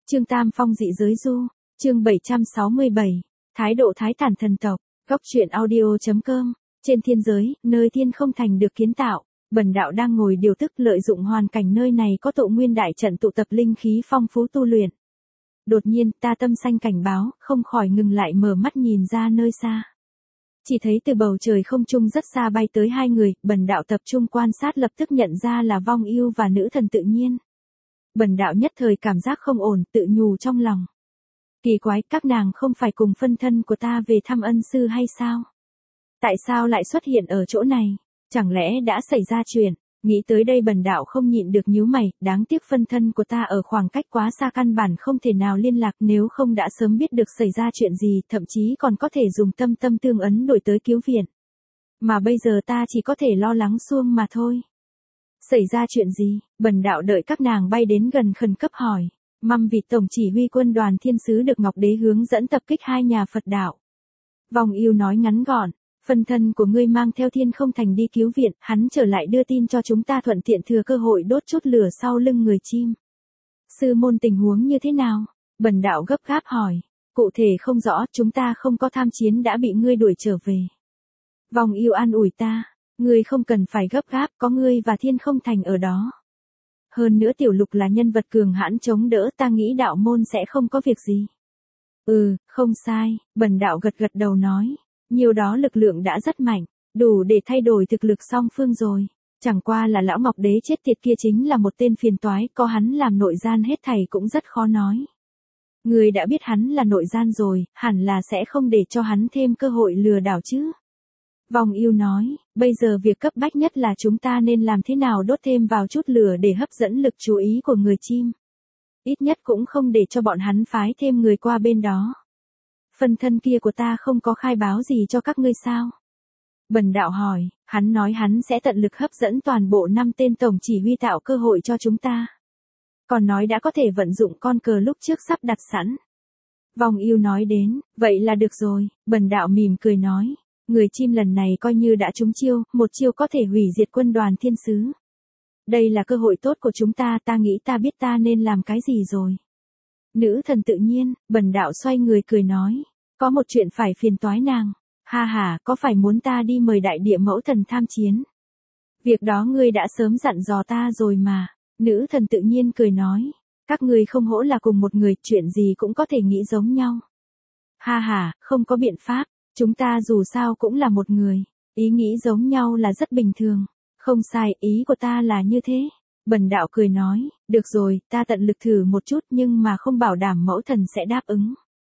Chương Tam Phong dị giới du, chương 767, thái độ thái thản thần tộc, góc truyện audio.com, trên thiên giới, nơi thiên không thành được kiến tạo, bần đạo đang ngồi điều tức lợi dụng hoàn cảnh nơi này có tụ nguyên đại trận tụ tập linh khí phong phú tu luyện. Đột nhiên ta tâm xanh cảnh báo, không khỏi ngừng lại mở mắt nhìn ra nơi xa. Chỉ thấy từ bầu trời không trung rất xa bay tới hai người, bần đạo tập trung quan sát lập tức nhận ra là Vong Yêu và nữ thần tự nhiên. Bần đạo nhất thời cảm giác không ổn, tự nhủ trong lòng. Kỳ quái, các nàng không phải cùng phân thân của ta về thăm ân sư hay sao? Tại sao lại xuất hiện ở chỗ này? Chẳng lẽ đã xảy ra chuyện? Nghĩ tới đây bần đạo không nhịn được nhíu mày, đáng tiếc phân thân của ta ở khoảng cách quá xa căn bản không thể nào liên lạc, nếu không đã sớm biết được xảy ra chuyện gì, thậm chí còn có thể dùng tâm tương ấn đổi tới cứu viện. Mà bây giờ ta chỉ có thể lo lắng suông mà thôi. Xảy ra chuyện gì? Bần đạo đợi các nàng bay đến gần khẩn cấp hỏi. Măm Vịt tổng chỉ huy quân đoàn thiên sứ được Ngọc Đế hướng dẫn tập kích hai nhà Phật đạo. Vong Yêu nói ngắn gọn, phân thân của ngươi mang theo thiên không thành đi cứu viện, hắn trở lại đưa tin cho chúng ta thuận tiện thừa cơ hội đốt chút lửa sau lưng người chim. Sư môn tình huống như thế nào? Bần đạo gấp gáp hỏi. Cụ thể không rõ, chúng ta không có tham chiến đã bị ngươi đuổi trở về. Vong Yêu an ủi ta. Ngươi không cần phải gấp gáp, có ngươi và thiên không thành ở đó. Hơn nữa Tiểu Lục là nhân vật cường hãn chống đỡ, ta nghĩ đạo môn sẽ không có việc gì. Không sai, bần đạo gật đầu nói. Nhiều đó lực lượng đã rất mạnh, đủ để thay đổi thực lực song phương rồi. Chẳng qua là lão Ngọc Đế chết tiệt kia chính là một tên phiền toái, có hắn làm nội gian hết thảy cũng rất khó nói. Ngươi đã biết hắn là nội gian rồi, hẳn là sẽ không để cho hắn thêm cơ hội lừa đảo chứ. Vong Yêu nói, bây giờ việc cấp bách nhất là chúng ta nên làm thế nào đốt thêm vào chút lửa để hấp dẫn lực chú ý của người chim. Ít nhất cũng không để cho bọn hắn phái thêm người qua bên đó. Phân thân kia của ta không có khai báo gì cho các ngươi sao? Bần đạo hỏi, hắn nói hắn sẽ tận lực hấp dẫn toàn bộ 5 tên tổng chỉ huy tạo cơ hội cho chúng ta. Còn nói đã có thể vận dụng con cờ lúc trước sắp đặt sẵn. Vong Yêu nói đến, vậy là được rồi, bần đạo mỉm cười nói. Người chim lần này coi như đã trúng chiêu, một chiêu có thể hủy diệt quân đoàn thiên sứ. Đây là cơ hội tốt của chúng ta, ta nghĩ ta biết ta nên làm cái gì rồi. Nữ thần tự nhiên, bần đạo xoay người cười nói. Có một chuyện phải phiền toái nàng. Ha ha, có phải muốn ta đi mời đại địa mẫu thần tham chiến? Việc đó ngươi đã sớm dặn dò ta rồi mà. Nữ thần tự nhiên cười nói. Các ngươi không hỗ là cùng một người, chuyện gì cũng có thể nghĩ giống nhau. Ha ha, không có biện pháp. Chúng ta dù sao cũng là một người, ý nghĩ giống nhau là rất bình thường. Không sai, ý của ta là như thế. Bần đạo cười nói, được rồi, ta tận lực thử một chút nhưng mà không bảo đảm mẫu thần sẽ đáp ứng.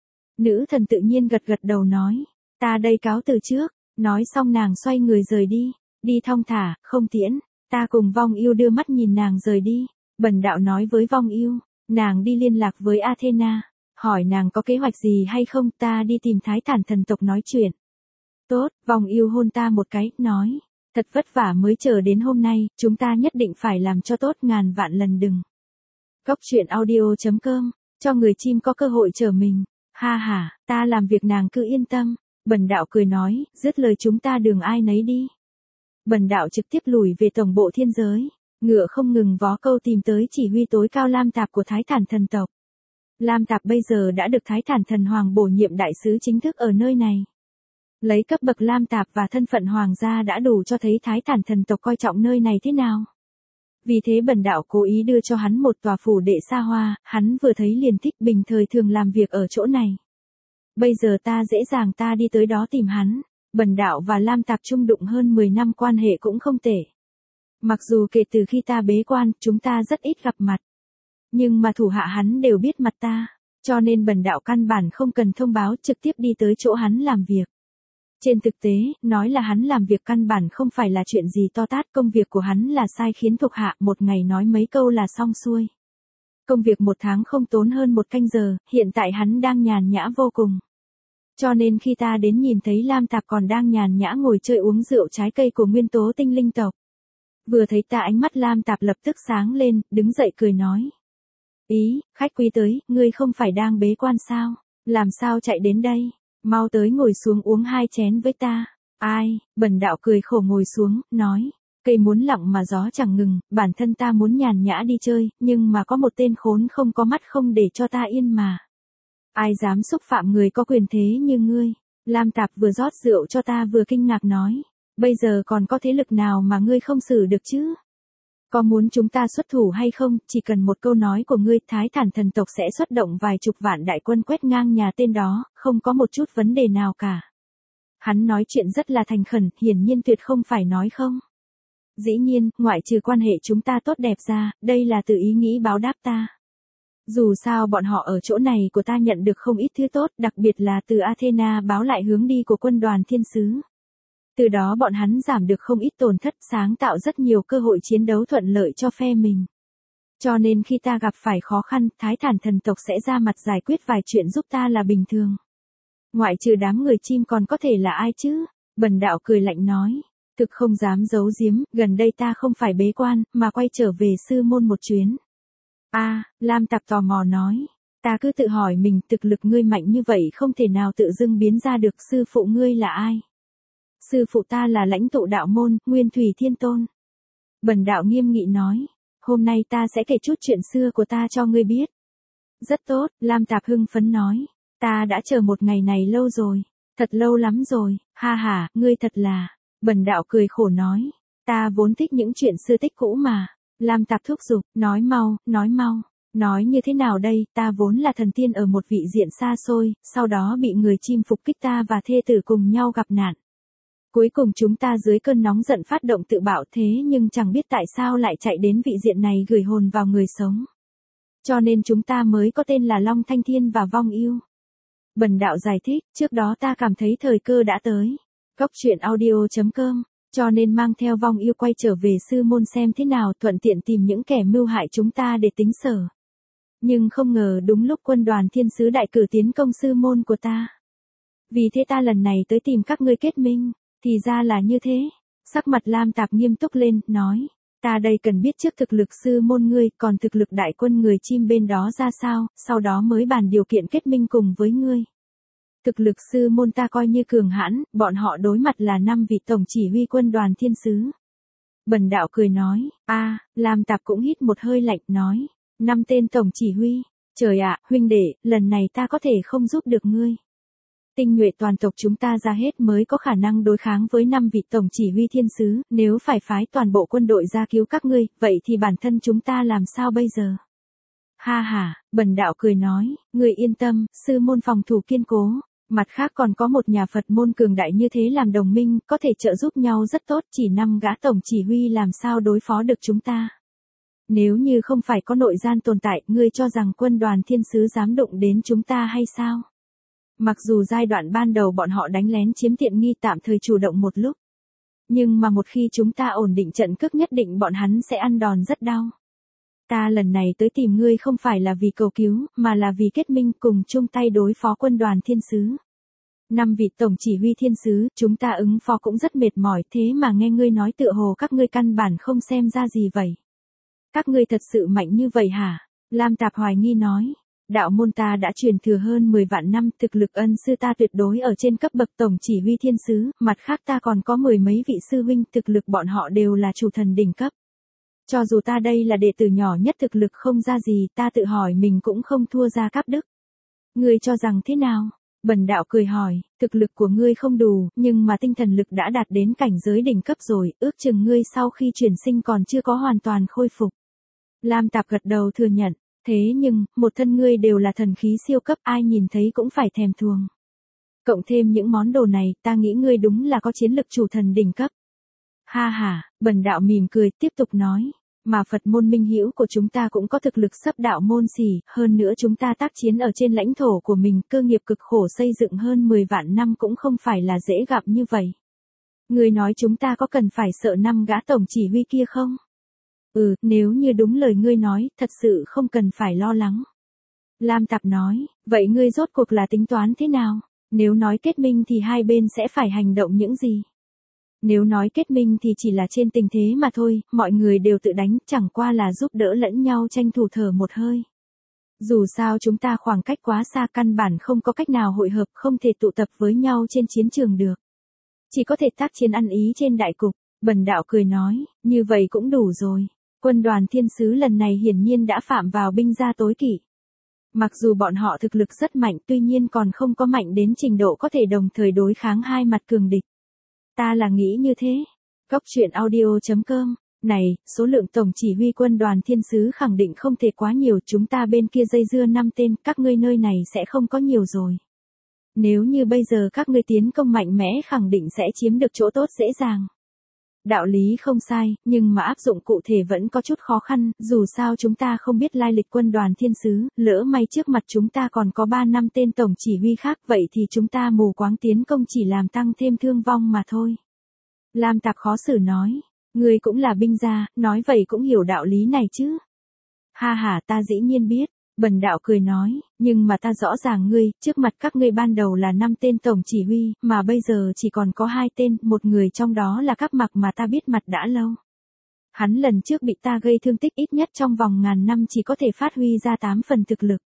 Nữ thần tự nhiên gật đầu nói, ta đây cáo từ trước, nói xong nàng xoay người rời đi thong thả, không tiễn, ta cùng Vong Yêu đưa mắt nhìn nàng rời đi. Bần đạo nói với Vong Yêu, nàng đi liên lạc với Athena. Hỏi nàng có kế hoạch gì hay không, ta đi tìm thái thản thần tộc nói chuyện. Tốt, Vong Yêu hôn ta một cái, nói. Thật vất vả mới chờ đến hôm nay, chúng ta nhất định phải làm cho tốt ngàn vạn lần đừng. Góc truyện audio.com, cho người chim có cơ hội chờ mình. Ha ha, ta làm việc nàng cứ yên tâm. Bần đạo cười nói, dứt lời chúng ta đường ai nấy đi. Bần đạo trực tiếp lùi về tổng bộ thiên giới. Ngựa không ngừng vó câu tìm tới chỉ huy tối cao Lam Tạp của thái thản thần tộc. Lam Tạp bây giờ đã được Thái Thản Thần Hoàng bổ nhiệm đại sứ chính thức ở nơi này. Lấy cấp bậc Lam Tạp và thân phận hoàng gia đã đủ cho thấy Thái Thản Thần tộc coi trọng nơi này thế nào. Vì thế bần đạo cố ý đưa cho hắn một tòa phủ đệ xa hoa, hắn vừa thấy liền thích, bình thời thường làm việc ở chỗ này. Bây giờ ta dễ dàng đi tới đó tìm hắn. Bần đạo và Lam Tạp chung đụng hơn 10 năm quan hệ cũng không tệ. Mặc dù kể từ khi ta bế quan, chúng ta rất ít gặp mặt. Nhưng mà thủ hạ hắn đều biết mặt ta, cho nên bần đạo căn bản không cần thông báo, trực tiếp đi tới chỗ hắn làm việc. Trên thực tế, nói là hắn làm việc căn bản không phải là chuyện gì to tát, công việc của hắn là sai khiến thuộc hạ một ngày nói mấy câu là xong xuôi. Công việc một tháng không tốn hơn 1 canh giờ, hiện tại hắn đang nhàn nhã vô cùng. Cho nên khi ta đến nhìn thấy Lam Tạp còn đang nhàn nhã ngồi chơi uống rượu trái cây của nguyên tố tinh linh tộc. Vừa thấy ta ánh mắt Lam Tạp lập tức sáng lên, đứng dậy cười nói. Ý, khách quý tới, ngươi không phải đang bế quan sao? Làm sao chạy đến đây? Mau tới ngồi xuống uống 2 chén với ta. Ai? Bần đạo cười khổ ngồi xuống, nói. Cây muốn lặng mà gió chẳng ngừng, bản thân ta muốn nhàn nhã đi chơi, nhưng mà có một tên khốn không có mắt không để cho ta yên mà. Ai dám xúc phạm người có quyền thế như ngươi? Lam Tạp vừa rót rượu cho ta vừa kinh ngạc nói. Bây giờ còn có thế lực nào mà ngươi không xử được chứ? Có muốn chúng ta xuất thủ hay không, chỉ cần một câu nói của ngươi, Thái Thản thần tộc sẽ xuất động vài chục vạn đại quân quét ngang nhà tên đó, không có một chút vấn đề nào cả. Hắn nói chuyện rất là thành khẩn, hiển nhiên tuyệt không phải nói không. Dĩ nhiên, ngoại trừ quan hệ chúng ta tốt đẹp ra, đây là từ ý nghĩ báo đáp ta. Dù sao bọn họ ở chỗ này của ta nhận được không ít thứ tốt, đặc biệt là từ Athena báo lại hướng đi của quân đoàn thiên sứ. Từ đó bọn hắn giảm được không ít tổn thất, sáng tạo rất nhiều cơ hội chiến đấu thuận lợi cho phe mình. Cho nên khi ta gặp phải khó khăn, Thái Thản thần tộc sẽ ra mặt giải quyết vài chuyện giúp ta là bình thường. Ngoại trừ đám người chim còn có thể là ai chứ? Bần đạo cười lạnh nói. Thực không dám giấu giếm, gần đây ta không phải bế quan, mà quay trở về sư môn một chuyến. Lam Tạp tò mò nói. Ta cứ tự hỏi mình, thực lực ngươi mạnh như vậy không thể nào tự dưng biến ra được, sư phụ ngươi là ai? Sư phụ ta là lãnh tụ đạo môn, Nguyên Thủy Thiên Tôn. Bần đạo nghiêm nghị nói. Hôm nay ta sẽ kể chút chuyện xưa của ta cho ngươi biết. Rất tốt, Lam Tạp hưng phấn nói. Ta đã chờ một ngày này lâu rồi. Thật lâu lắm rồi, ha ha, ngươi thật là. Bần đạo cười khổ nói. Ta vốn thích những chuyện xưa tích cũ mà. Lam Tạp thúc giục, nói mau, nói mau. Nói như thế nào đây, ta vốn là thần tiên ở một vị diện xa xôi, sau đó bị người chim phục kích, ta và thê tử cùng nhau gặp nạn. Cuối cùng chúng ta dưới cơn nóng giận phát động tự bạo, thế nhưng chẳng biết tại sao lại chạy đến vị diện này gửi hồn vào người sống. Cho nên chúng ta mới có tên là Long Thanh Thiên và Vong Yêu. Bần đạo giải thích, trước đó ta cảm thấy thời cơ đã tới. Cốc truyện audio.com, cho nên mang theo Vong Yêu quay trở về sư môn xem thế nào, thuận tiện tìm những kẻ mưu hại chúng ta để tính sở. Nhưng không ngờ đúng lúc quân đoàn thiên sứ đại cử tiến công sư môn của ta. Vì thế ta lần này tới tìm các ngươi kết minh. Thì ra là như thế. Sắc mặt Lam Tạp nghiêm túc lên, nói. Ta đây cần biết trước thực lực sư môn ngươi, còn thực lực đại quân người chim bên đó ra sao, sau đó mới bàn điều kiện kết minh cùng với ngươi. Thực lực sư môn ta coi như cường hãn, bọn họ đối mặt là 5 vị tổng chỉ huy quân đoàn thiên sứ. Bần đạo cười nói. Lam Tạp cũng hít một hơi lạnh, nói. 5 tên tổng chỉ huy. Trời ạ, huynh đệ, lần này ta có thể không giúp được ngươi. Tinh nhuệ toàn tộc chúng ta ra hết mới có khả năng đối kháng với 5 vị tổng chỉ huy thiên sứ, nếu phải phái toàn bộ quân đội ra cứu các ngươi, vậy thì bản thân chúng ta làm sao bây giờ? Ha ha, bần đạo cười nói, ngươi yên tâm, sư môn phòng thủ kiên cố, mặt khác còn có một nhà Phật môn cường đại như thế làm đồng minh, có thể trợ giúp nhau rất tốt, chỉ 5 gã tổng chỉ huy làm sao đối phó được chúng ta. Nếu như không phải có nội gian tồn tại, ngươi cho rằng quân đoàn thiên sứ dám đụng đến chúng ta hay sao? Mặc dù giai đoạn ban đầu bọn họ đánh lén chiếm tiện nghi, tạm thời chủ động một lúc. Nhưng mà một khi chúng ta ổn định trận cước, nhất định bọn hắn sẽ ăn đòn rất đau. Ta lần này tới tìm ngươi không phải là vì cầu cứu, mà là vì kết minh cùng chung tay đối phó quân đoàn thiên sứ. 5 vị tổng chỉ huy thiên sứ, chúng ta ứng phó cũng rất mệt mỏi, thế mà nghe ngươi nói tựa hồ các ngươi căn bản không xem ra gì vậy. Các ngươi thật sự mạnh như vậy hả? Lam Tạp hoài nghi nói. Đạo môn ta đã truyền thừa hơn 10 vạn năm, thực lực ân sư ta tuyệt đối ở trên cấp bậc tổng chỉ huy thiên sứ, mặt khác ta còn có 10 mấy vị sư huynh, thực lực bọn họ đều là chủ thần đỉnh cấp. Cho dù ta đây là đệ tử nhỏ nhất thực lực không ra gì, ta tự hỏi mình cũng không thua ra Cáp Đức. Ngươi cho rằng thế nào? Bần đạo cười hỏi, thực lực của ngươi không đủ, nhưng mà tinh thần lực đã đạt đến cảnh giới đỉnh cấp rồi, ước chừng ngươi sau khi chuyển sinh còn chưa có hoàn toàn khôi phục. Lam Tạp gật đầu thừa nhận. Thế nhưng, một thân ngươi đều là thần khí siêu cấp, ai nhìn thấy cũng phải thèm thuồng. Cộng thêm những món đồ này, ta nghĩ ngươi đúng là có chiến lực chủ thần đỉnh cấp. Ha ha, bần đạo mỉm cười, tiếp tục nói. Mà Phật môn minh hữu của chúng ta cũng có thực lực sấp đạo môn xỉ, hơn nữa chúng ta tác chiến ở trên lãnh thổ của mình, cơ nghiệp cực khổ xây dựng hơn 10 vạn năm cũng không phải là dễ gặp như vậy. Ngươi nói chúng ta có cần phải sợ 5 gã tổng chỉ huy kia không? Nếu như đúng lời ngươi nói, thật sự không cần phải lo lắng. Lam Tạp nói, vậy ngươi rốt cuộc là tính toán thế nào? Nếu nói kết minh thì hai bên sẽ phải hành động những gì? Nếu nói kết minh thì chỉ là trên tình thế mà thôi, mọi người đều tự đánh, chẳng qua là giúp đỡ lẫn nhau tranh thủ thở một hơi. Dù sao chúng ta khoảng cách quá xa, căn bản không có cách nào hội hợp, không thể tụ tập với nhau trên chiến trường được. Chỉ có thể tác chiến ăn ý trên đại cục. Bần đạo cười nói, như vậy cũng đủ rồi. Quân đoàn thiên sứ lần này hiển nhiên đã phạm vào binh gia tối kỵ. Mặc dù bọn họ thực lực rất mạnh tuy nhiên còn không có mạnh đến trình độ có thể đồng thời đối kháng hai mặt cường địch. Ta là nghĩ như thế. Góc truyện audio.com. Này, số lượng tổng chỉ huy quân đoàn thiên sứ khẳng định không thể quá nhiều, chúng ta bên kia dây dưa 5 tên, các ngươi nơi này sẽ không có nhiều rồi. Nếu như bây giờ các ngươi tiến công mạnh mẽ khẳng định sẽ chiếm được chỗ tốt dễ dàng. Đạo lý không sai, nhưng mà áp dụng cụ thể vẫn có chút khó khăn, dù sao chúng ta không biết lai lịch quân đoàn thiên sứ, lỡ may trước mặt chúng ta còn có 3-5 tên tổng chỉ huy khác, vậy thì chúng ta mù quáng tiến công chỉ làm tăng thêm thương vong mà thôi. Lam Tạp khó xử nói, ngươi cũng là binh gia, nói vậy cũng hiểu đạo lý này chứ. Ha ha, ta dĩ nhiên biết. Bần đạo cười nói, nhưng mà ta rõ ràng ngươi, trước mặt các ngươi ban đầu là 5 tên tổng chỉ huy, mà bây giờ chỉ còn có 2 tên, một người trong đó là Các Mặc mà ta biết mặt đã lâu. Hắn lần trước bị ta gây thương tích ít nhất trong vòng ngàn năm chỉ có thể phát huy ra 8 phần thực lực.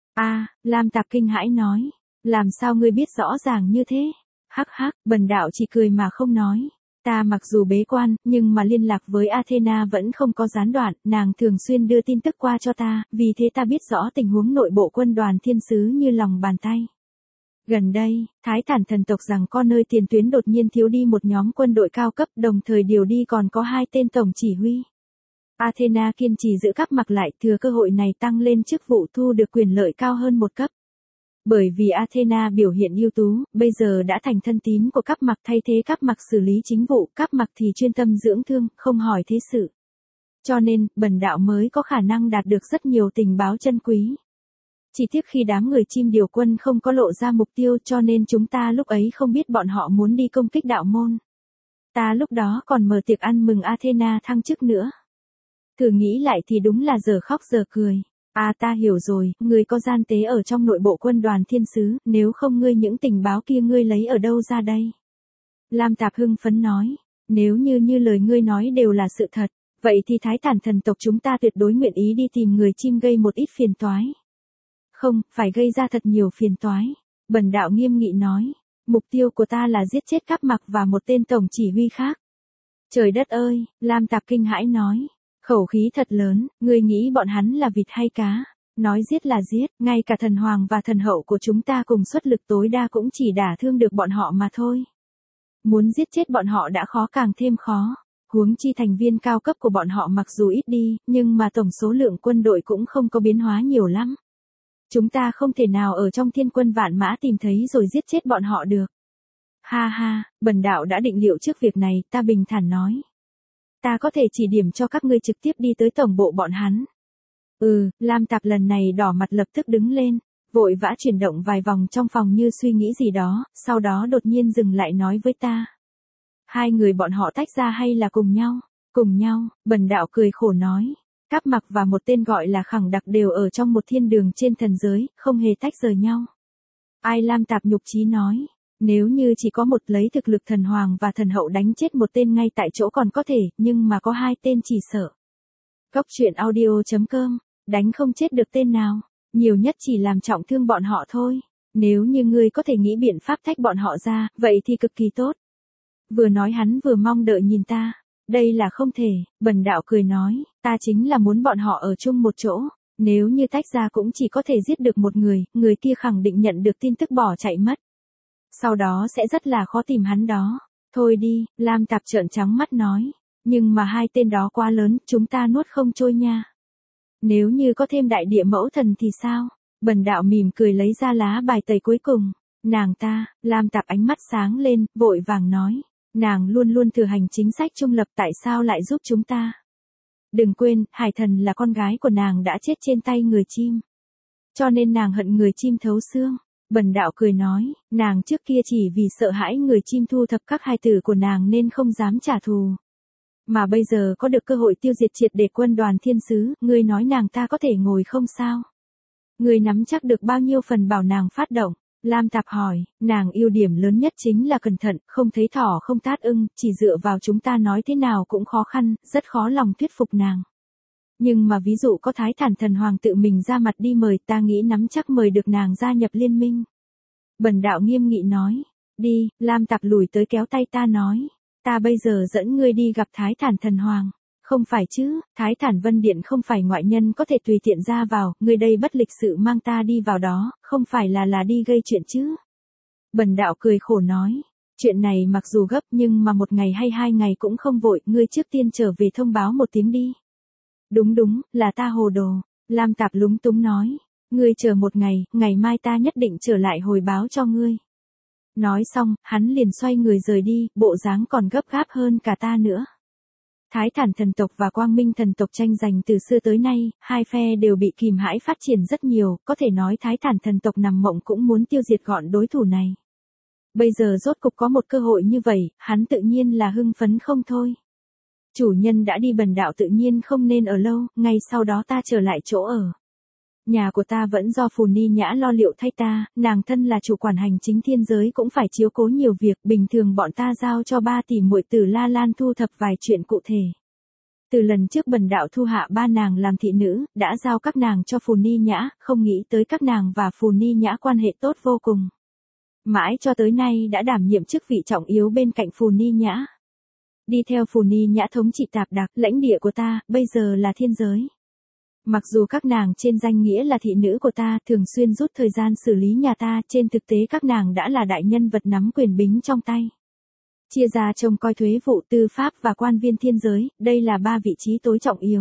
Lam Tạp kinh hãi nói, làm sao ngươi biết rõ ràng như thế? Hắc hắc, bần đạo chỉ cười mà không nói. Ta mặc dù bế quan, nhưng mà liên lạc với Athena vẫn không có gián đoạn, nàng thường xuyên đưa tin tức qua cho ta, vì thế ta biết rõ tình huống nội bộ quân đoàn thiên sứ như lòng bàn tay. Gần đây, Thái Thản thần tộc rằng có nơi tiền tuyến đột nhiên thiếu đi một nhóm quân đội cao cấp, đồng thời điều đi còn có 2 tên tổng chỉ huy. Athena kiên trì giữ Các Mặc lại, thừa cơ hội này tăng lên chức vụ thu được quyền lợi cao hơn một cấp. Bởi vì Athena biểu hiện ưu tú, bây giờ đã thành thân tín của Các Mặc, thay thế Các Mặc xử lý chính vụ, Các Mặc thì chuyên tâm dưỡng thương, không hỏi thế sự. Cho nên, bần đạo mới có khả năng đạt được rất nhiều tình báo chân quý. Chỉ tiếc khi đám người chim điều quân không có lộ ra mục tiêu cho nên chúng ta lúc ấy không biết bọn họ muốn đi công kích đạo môn. Ta lúc đó còn mở tiệc ăn mừng Athena thăng chức nữa. Thử nghĩ lại thì đúng là giờ khóc giờ cười. Ta hiểu rồi, ngươi có gian tế ở trong nội bộ quân đoàn thiên sứ, nếu không ngươi những tình báo kia ngươi lấy ở đâu ra đây? Lam Tạp hưng phấn nói, nếu như lời ngươi nói đều là sự thật, vậy thì Thái Thản thần tộc chúng ta tuyệt đối nguyện ý đi tìm người chim gây một ít phiền toái. Không, phải gây ra thật nhiều phiền toái. Bần đạo nghiêm nghị nói, mục tiêu của ta là giết chết Các Mặc và một tên tổng chỉ huy khác. Trời đất ơi, Lam Tạp kinh hãi nói. Khẩu khí thật lớn, ngươi nghĩ bọn hắn là vịt hay cá? Nói giết là giết, ngay cả thần hoàng và thần hậu của chúng ta cùng xuất lực tối đa cũng chỉ đả thương được bọn họ mà thôi. Muốn giết chết bọn họ đã khó càng thêm khó. Huống chi thành viên cao cấp của bọn họ mặc dù ít đi, nhưng mà tổng số lượng quân đội cũng không có biến hóa nhiều lắm. Chúng ta không thể nào ở trong thiên quân vạn mã tìm thấy rồi giết chết bọn họ được. Ha ha, bần đạo đã định liệu trước việc này, ta bình thản nói. Ta có thể chỉ điểm cho các ngươi trực tiếp đi tới tổng bộ bọn hắn. Lam Tạp lần này đỏ mặt lập tức đứng lên, vội vã chuyển động vài vòng trong phòng như suy nghĩ gì đó, sau đó đột nhiên dừng lại nói với ta. Hai người bọn họ tách ra hay là cùng nhau? Cùng nhau, bần đạo cười khổ nói. Các Mặc và một tên gọi là Khẳng Đặc đều ở trong một thiên đường trên thần giới, không hề tách rời nhau. Lam Tạp nhục chí nói. Nếu như chỉ có một lấy thực lực thần hoàng và thần hậu đánh chết một tên ngay tại chỗ còn có thể, nhưng mà có 2 tên chỉ sợ. Góc truyện audio.com, đánh không chết được tên nào, nhiều nhất chỉ làm trọng thương bọn họ thôi. Nếu như ngươi có thể nghĩ biện pháp tách bọn họ ra, vậy thì cực kỳ tốt. Vừa nói hắn vừa mong đợi nhìn ta. Đây là không thể, bần đạo cười nói, ta chính là muốn bọn họ ở chung một chỗ. Nếu như tách ra cũng chỉ có thể giết được một người, người kia khẳng định nhận được tin tức bỏ chạy mất. Sau đó sẽ rất là khó tìm hắn đó. Thôi đi, Lam Tạp trợn trắng mắt nói. Nhưng mà 2 tên đó quá lớn, chúng ta nuốt không trôi nha. Nếu như có thêm đại địa mẫu thần thì sao? Bần đạo mỉm cười lấy ra lá bài tẩy cuối cùng. Nàng ta, Lam Tạp ánh mắt sáng lên, vội vàng nói. Nàng luôn luôn thừa hành chính sách trung lập tại sao lại giúp chúng ta? Đừng quên, Hải Thần là con gái của nàng đã chết trên tay người chim. Cho nên nàng hận người chim thấu xương. Bần đạo cười nói, nàng trước kia chỉ vì sợ hãi người chim thu thập các hài tử của nàng nên không dám trả thù. Mà bây giờ có được cơ hội tiêu diệt triệt để quân đoàn thiên sứ, ngươi nói nàng ta có thể ngồi không sao? Ngươi nắm chắc được bao nhiêu phần bảo nàng phát động? Lam Tạp hỏi, nàng ưu điểm lớn nhất chính là cẩn thận, không thấy thỏ không tát ưng, chỉ dựa vào chúng ta nói thế nào cũng khó khăn, rất khó lòng thuyết phục nàng. Nhưng mà ví dụ có Thái Thản thần hoàng tự mình ra mặt đi mời, ta nghĩ nắm chắc mời được nàng gia nhập liên minh. Bần đạo nghiêm nghị nói, đi, Lam Tạp lùi tới kéo tay ta nói, Ta bây giờ dẫn ngươi đi gặp Thái Thản Thần Hoàng. Không phải chứ, Thái Thản Vân Điện không phải ngoại nhân có thể tùy tiện ra vào, ngươi đây bất lịch sự mang ta đi vào đó, không phải là đi gây chuyện chứ. Bần đạo cười khổ nói, chuyện này mặc dù gấp nhưng mà 1 ngày hay 2 ngày cũng không vội, ngươi trước tiên trở về thông báo 1 tiếng đi. Đúng, là ta hồ đồ, Lam Tạp lúng túng nói, ngươi chờ 1 ngày, ngày mai ta nhất định trở lại hồi báo cho ngươi. Nói xong, hắn liền xoay người rời đi, bộ dáng còn gấp gáp hơn cả ta nữa. Thái Thản thần tộc và Quang Minh thần tộc tranh giành từ xưa tới nay, hai phe đều bị kìm hãm phát triển rất nhiều, có thể nói Thái Thản thần tộc nằm mộng cũng muốn tiêu diệt gọn đối thủ này. Bây giờ rốt cục có một cơ hội như vậy, hắn tự nhiên là hưng phấn không thôi. Chủ nhân đã đi, bần đạo tự nhiên không nên ở lâu, ngay sau đó ta trở lại chỗ ở. Nhà của ta vẫn do Phù Ni Nhã lo liệu thay ta, nàng thân là chủ quản hành chính thiên giới cũng phải chiếu cố nhiều việc, bình thường bọn ta giao cho 3 tỷ muội tử La Lan thu thập vài chuyện cụ thể. Từ lần trước bần đạo thu hạ 3 nàng làm thị nữ, đã giao các nàng cho Phù Ni Nhã, không nghĩ tới các nàng và Phù Ni Nhã quan hệ tốt vô cùng. Mãi cho tới nay đã đảm nhiệm chức vị trọng yếu bên cạnh Phù Ni Nhã. Đi theo Phù Ni Nhã thống trị Tạp Đạc, lãnh địa của ta, bây giờ là thiên giới. Mặc dù các nàng trên danh nghĩa là thị nữ của ta, thường xuyên rút thời gian xử lý nhà ta, trên thực tế các nàng đã là đại nhân vật nắm quyền bính trong tay. Chia ra trông coi thuế vụ, tư pháp và quan viên thiên giới, đây là 3 vị trí tối trọng yếu.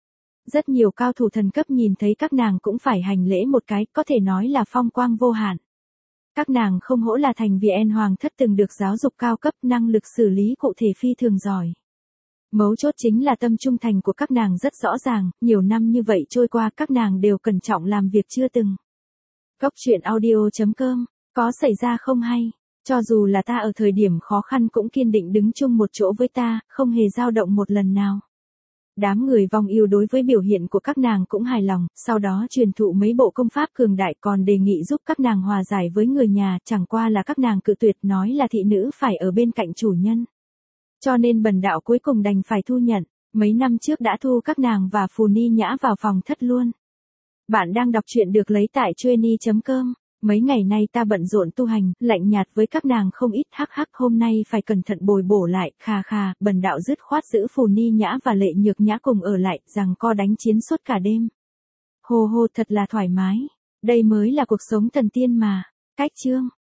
Rất nhiều cao thủ thần cấp nhìn thấy các nàng cũng phải hành lễ một cái, có thể nói là phong quang vô hạn. Các nàng không hổ là thành viên hoàng thất từng được giáo dục cao cấp, năng lực xử lý cụ thể phi thường giỏi. Mấu chốt chính là tâm trung thành của các nàng rất rõ ràng, nhiều năm như vậy trôi qua các nàng đều cẩn trọng làm việc chưa từng. Góc truyện audio.com, có xảy ra không hay, cho dù là ta ở thời điểm khó khăn cũng kiên định đứng chung một chỗ với ta, không hề dao động một lần nào. Đám người vong yêu đối với biểu hiện của các nàng cũng hài lòng, sau đó truyền thụ mấy bộ công pháp cường đại, còn đề nghị giúp các nàng hòa giải với người nhà, chẳng qua là các nàng cự tuyệt, nói là thị nữ phải ở bên cạnh chủ nhân. Cho nên bần đạo cuối cùng đành phải thu nhận, mấy năm trước đã thu các nàng và Phù Ni Nhã vào phòng thất luôn. Bạn đang đọc truyện được lấy tại Chueny.com. Mấy ngày nay ta bận rộn tu hành, lạnh nhạt với các nàng không ít, hắc, hôm nay phải cẩn thận bồi bổ lại, khà, bần đạo dứt khoát giữ Phù Ni Nhã và Lệ Nhược Nhã cùng ở lại, rằng co đánh chiến suốt cả đêm. Hồ thật là thoải mái, đây mới là cuộc sống thần tiên mà. Cách chương